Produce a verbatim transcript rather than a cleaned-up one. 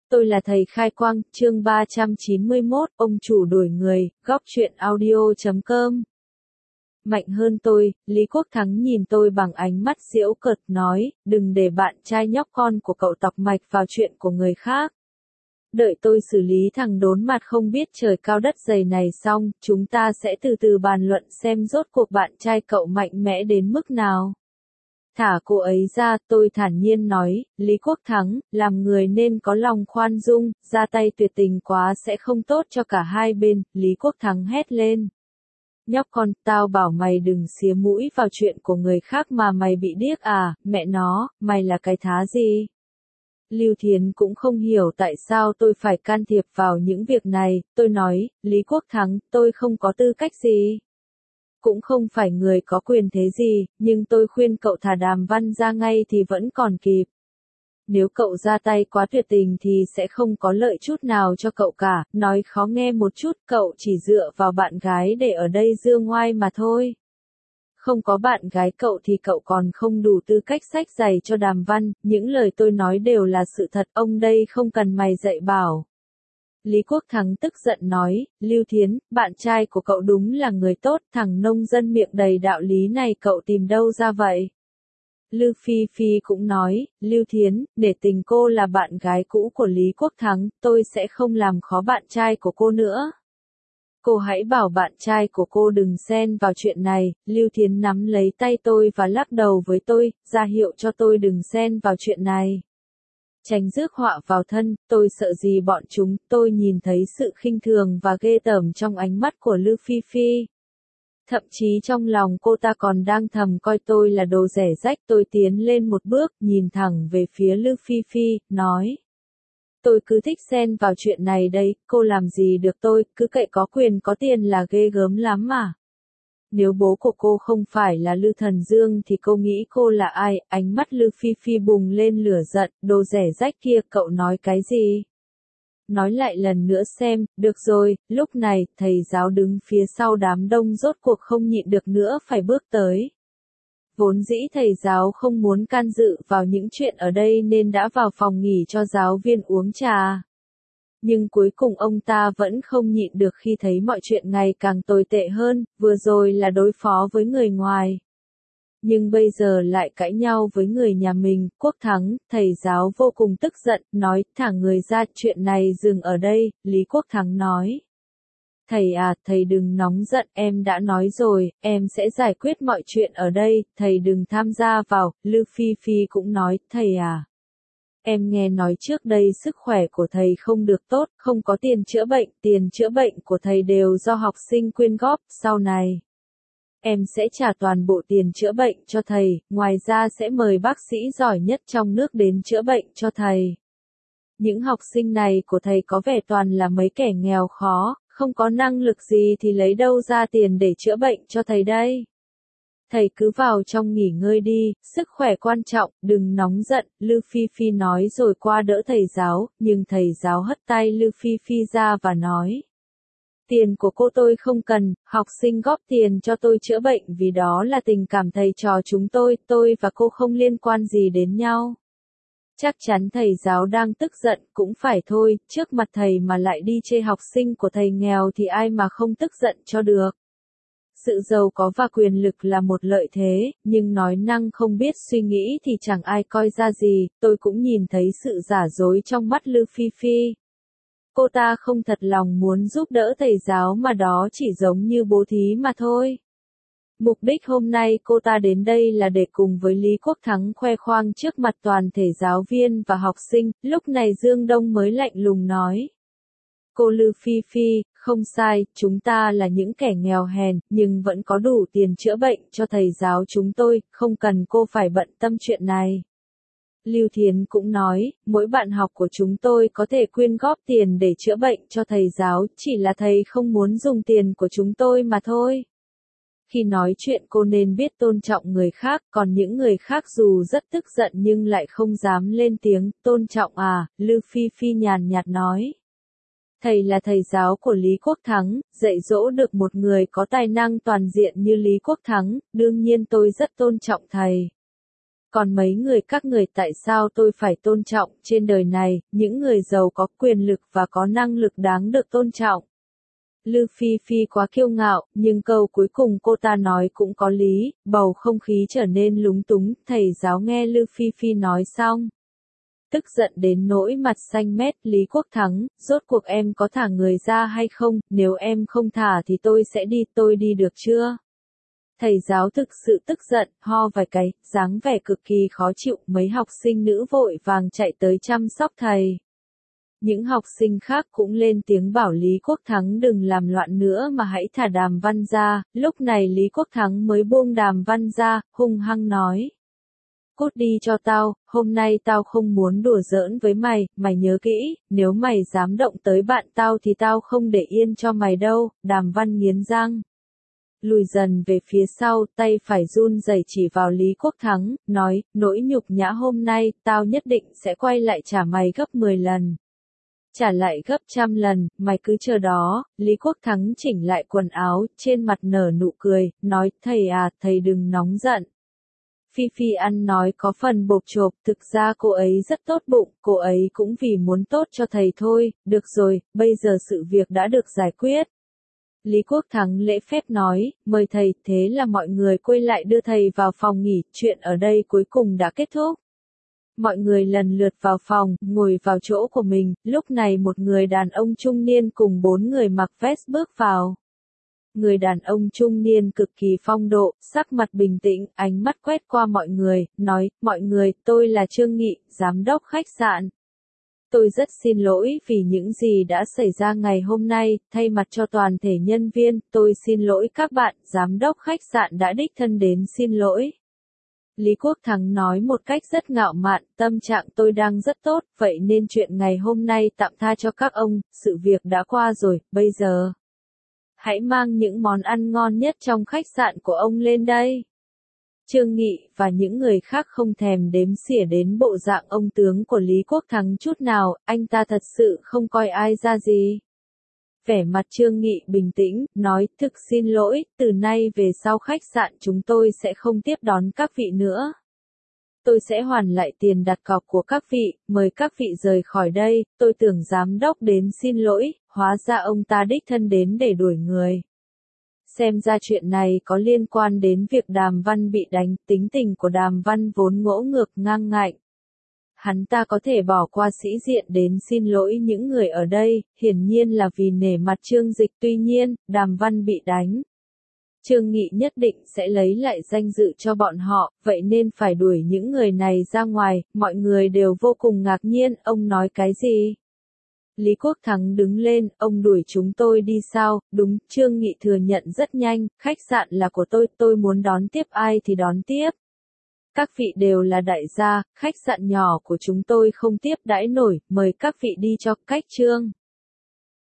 Tôi là thầy Khai Quang, chương ba trăm chín mươi mốt, ông chủ đổi người, góc truyện audio chấm com. Mạnh hơn tôi, Lý Quốc Thắng nhìn tôi bằng ánh mắt giễu cợt nói, đừng để bạn trai nhóc con của cậu tọc mạch vào chuyện của người khác. Đợi tôi xử lý thằng đốn mặt không biết trời cao đất dày này xong, chúng ta sẽ từ từ bàn luận xem rốt cuộc bạn trai cậu mạnh mẽ đến mức nào. Thả cô ấy ra, tôi thản nhiên nói, Lý Quốc Thắng, làm người nên có lòng khoan dung, ra tay tuyệt tình quá sẽ không tốt cho cả hai bên, Lý Quốc Thắng hét lên. Nhóc con, tao bảo mày đừng xía mũi vào chuyện của người khác mà mày bị điếc à, mẹ nó, mày là cái thá gì? Lưu Thiến cũng không hiểu tại sao tôi phải can thiệp vào những việc này, tôi nói, Lý Quốc Thắng, tôi không có tư cách gì. Cũng không phải người có quyền thế gì, nhưng tôi khuyên cậu thả Đàm Văn ra ngay thì vẫn còn kịp. Nếu cậu ra tay quá tuyệt tình thì sẽ không có lợi chút nào cho cậu cả, nói khó nghe một chút, cậu chỉ dựa vào bạn gái để ở đây dương ngoai mà thôi. Không có bạn gái cậu thì cậu còn không đủ tư cách xách giày cho Đàm Văn, những lời tôi nói đều là sự thật, ông đây không cần mày dạy bảo. Lý Quốc Thắng tức giận nói, Lưu Thiến, bạn trai của cậu đúng là người tốt, thằng nông dân miệng đầy đạo lý này cậu tìm đâu ra vậy? Lưu Phi Phi cũng nói, Lưu Thiến, để tình cô là bạn gái cũ của Lý Quốc Thắng, tôi sẽ không làm khó bạn trai của cô nữa. Cô hãy bảo bạn trai của cô đừng xen vào chuyện này, Lưu Thiến nắm lấy tay tôi và lắc đầu với tôi, ra hiệu cho tôi đừng xen vào chuyện này. Tránh rước họa vào thân, tôi sợ gì bọn chúng, tôi nhìn thấy sự khinh thường và ghê tởm trong ánh mắt của Lưu Phi Phi. Thậm chí trong lòng cô ta còn đang thầm coi tôi là đồ rẻ rách, tôi tiến lên một bước, nhìn thẳng về phía Lưu Phi Phi, nói. Tôi cứ thích xen vào chuyện này đây, cô làm gì được tôi, cứ cậy có quyền có tiền là ghê gớm lắm mà. Nếu bố của cô không phải là Lư Thần Dương thì cô nghĩ cô là ai? Ánh mắt Lư Phi Phi bùng lên lửa giận, đồ rẻ rách kia cậu nói cái gì? Nói lại lần nữa xem, được rồi, lúc này, thầy giáo đứng phía sau đám đông rốt cuộc không nhịn được nữa phải bước tới. Vốn dĩ thầy giáo không muốn can dự vào những chuyện ở đây nên đã vào phòng nghỉ cho giáo viên uống trà. Nhưng cuối cùng ông ta vẫn không nhịn được khi thấy mọi chuyện ngày càng tồi tệ hơn, vừa rồi là đối phó với người ngoài. Nhưng bây giờ lại cãi nhau với người nhà mình, Quốc Thắng, thầy giáo vô cùng tức giận, nói, thả người ra, chuyện này dừng ở đây, Lý Quốc Thắng nói. Thầy à, thầy đừng nóng giận, em đã nói rồi, em sẽ giải quyết mọi chuyện ở đây, thầy đừng tham gia vào, Lưu Phi Phi cũng nói, thầy à. Em nghe nói trước đây sức khỏe của thầy không được tốt, không có tiền chữa bệnh, tiền chữa bệnh của thầy đều do học sinh quyên góp, sau này. Em sẽ trả toàn bộ tiền chữa bệnh cho thầy, ngoài ra sẽ mời bác sĩ giỏi nhất trong nước đến chữa bệnh cho thầy. Những học sinh này của thầy có vẻ toàn là mấy kẻ nghèo khó, không có năng lực gì thì lấy đâu ra tiền để chữa bệnh cho thầy đây. Thầy cứ vào trong nghỉ ngơi đi, sức khỏe quan trọng, đừng nóng giận, Lưu Phi Phi nói rồi qua đỡ thầy giáo, nhưng thầy giáo hất tay Lưu Phi Phi ra và nói. Tiền của cô tôi không cần, học sinh góp tiền cho tôi chữa bệnh vì đó là tình cảm thầy trò chúng tôi, tôi và cô không liên quan gì đến nhau. Chắc chắn thầy giáo đang tức giận, cũng phải thôi, trước mặt thầy mà lại đi chê học sinh của thầy nghèo thì ai mà không tức giận cho được. Sự giàu có và quyền lực là một lợi thế, nhưng nói năng không biết suy nghĩ thì chẳng ai coi ra gì, tôi cũng nhìn thấy sự giả dối trong mắt Lưu Phi Phi. Cô ta không thật lòng muốn giúp đỡ thầy giáo mà đó chỉ giống như bố thí mà thôi. Mục đích hôm nay cô ta đến đây là để cùng với Lý Quốc Thắng khoe khoang trước mặt toàn thể giáo viên và học sinh, lúc này Dương Đông mới lạnh lùng nói. Cô Lưu Phi Phi, không sai, chúng ta là những kẻ nghèo hèn, nhưng vẫn có đủ tiền chữa bệnh cho thầy giáo chúng tôi, không cần cô phải bận tâm chuyện này. Lưu Thiến cũng nói, mỗi bạn học của chúng tôi có thể quyên góp tiền để chữa bệnh cho thầy giáo, chỉ là thầy không muốn dùng tiền của chúng tôi mà thôi. Khi nói chuyện cô nên biết tôn trọng người khác, còn những người khác dù rất tức giận nhưng lại không dám lên tiếng, tôn trọng à, Lưu Phi Phi nhàn nhạt nói. Thầy là thầy giáo của Lý Quốc Thắng, dạy dỗ được một người có tài năng toàn diện như Lý Quốc Thắng, đương nhiên tôi rất tôn trọng thầy. Còn mấy người các người tại sao tôi phải tôn trọng, trên đời này, những người giàu có quyền lực và có năng lực đáng được tôn trọng. Lư Phi Phi quá kiêu ngạo, nhưng câu cuối cùng cô ta nói cũng có lý, bầu không khí trở nên lúng túng, thầy giáo nghe Lư Phi Phi nói xong. Tức giận đến nỗi mặt xanh mét, Lý Quốc Thắng, rốt cuộc em có thả người ra hay không, nếu em không thả thì tôi sẽ đi, tôi đi được chưa? Thầy giáo thực sự tức giận, ho vài cái, dáng vẻ cực kỳ khó chịu, mấy học sinh nữ vội vàng chạy tới chăm sóc thầy. Những học sinh khác cũng lên tiếng bảo Lý Quốc Thắng đừng làm loạn nữa mà hãy thả Đàm Văn ra, lúc này Lý Quốc Thắng mới buông Đàm Văn ra, hung hăng nói. Cút đi cho tao, hôm nay tao không muốn đùa giỡn với mày, mày nhớ kỹ, nếu mày dám động tới bạn tao thì tao không để yên cho mày đâu, Đàm Văn nghiến răng. Lùi dần về phía sau, tay phải run rẩy chỉ vào Lý Quốc Thắng, nói, nỗi nhục nhã hôm nay, tao nhất định sẽ quay lại trả mày gấp mười lần. Trả lại gấp trăm lần, mày cứ chờ đó, Lý Quốc Thắng chỉnh lại quần áo, trên mặt nở nụ cười, nói, thầy à, thầy đừng nóng giận. Phi Phi ăn nói có phần bộp chộp, thực ra cô ấy rất tốt bụng, cô ấy cũng vì muốn tốt cho thầy thôi, được rồi, bây giờ sự việc đã được giải quyết. Lý Quốc Thắng lễ phép nói, mời thầy, thế là mọi người quay lại đưa thầy vào phòng nghỉ, chuyện ở đây cuối cùng đã kết thúc. Mọi người lần lượt vào phòng, ngồi vào chỗ của mình, lúc này một người đàn ông trung niên cùng bốn người mặc vest bước vào. Người đàn ông trung niên cực kỳ phong độ, sắc mặt bình tĩnh, ánh mắt quét qua mọi người, nói, mọi người, tôi là Trương Nghị, giám đốc khách sạn. Tôi rất xin lỗi vì những gì đã xảy ra ngày hôm nay, thay mặt cho toàn thể nhân viên, tôi xin lỗi các bạn, giám đốc khách sạn đã đích thân đến xin lỗi. Lý Quốc Thắng nói một cách rất ngạo mạn, tâm trạng tôi đang rất tốt, vậy nên chuyện ngày hôm nay tạm tha cho các ông, sự việc đã qua rồi, bây giờ. Hãy mang những món ăn ngon nhất trong khách sạn của ông lên đây. Trương Nghị và những người khác không thèm đếm xỉa đến bộ dạng ông tướng của Lý Quốc Thắng chút nào, anh ta thật sự không coi ai ra gì. Vẻ mặt Trương Nghị bình tĩnh, nói, thực xin lỗi, từ nay về sau khách sạn chúng tôi sẽ không tiếp đón các vị nữa. Tôi sẽ hoàn lại tiền đặt cọc của các vị, mời các vị rời khỏi đây, tôi tưởng giám đốc đến xin lỗi, hóa ra ông ta đích thân đến để đuổi người. Xem ra chuyện này có liên quan đến việc Đàm Văn bị đánh, tính tình của Đàm Văn vốn ngỗ ngược ngang ngạnh. Hắn ta có thể bỏ qua sĩ diện đến xin lỗi những người ở đây, hiển nhiên là vì nể mặt Trương Dịch, tuy nhiên, Đàm Văn bị đánh. Trương Nghị nhất định sẽ lấy lại danh dự cho bọn họ, vậy nên phải đuổi những người này ra ngoài, mọi người đều vô cùng ngạc nhiên, ông nói cái gì? Lý Quốc Thắng đứng lên, ông đuổi chúng tôi đi sao, đúng, Trương Nghị thừa nhận rất nhanh, khách sạn là của tôi, tôi muốn đón tiếp ai thì đón tiếp. Các vị đều là đại gia, khách sạn nhỏ của chúng tôi không tiếp đãi nổi, mời các vị đi cho, cách Trương.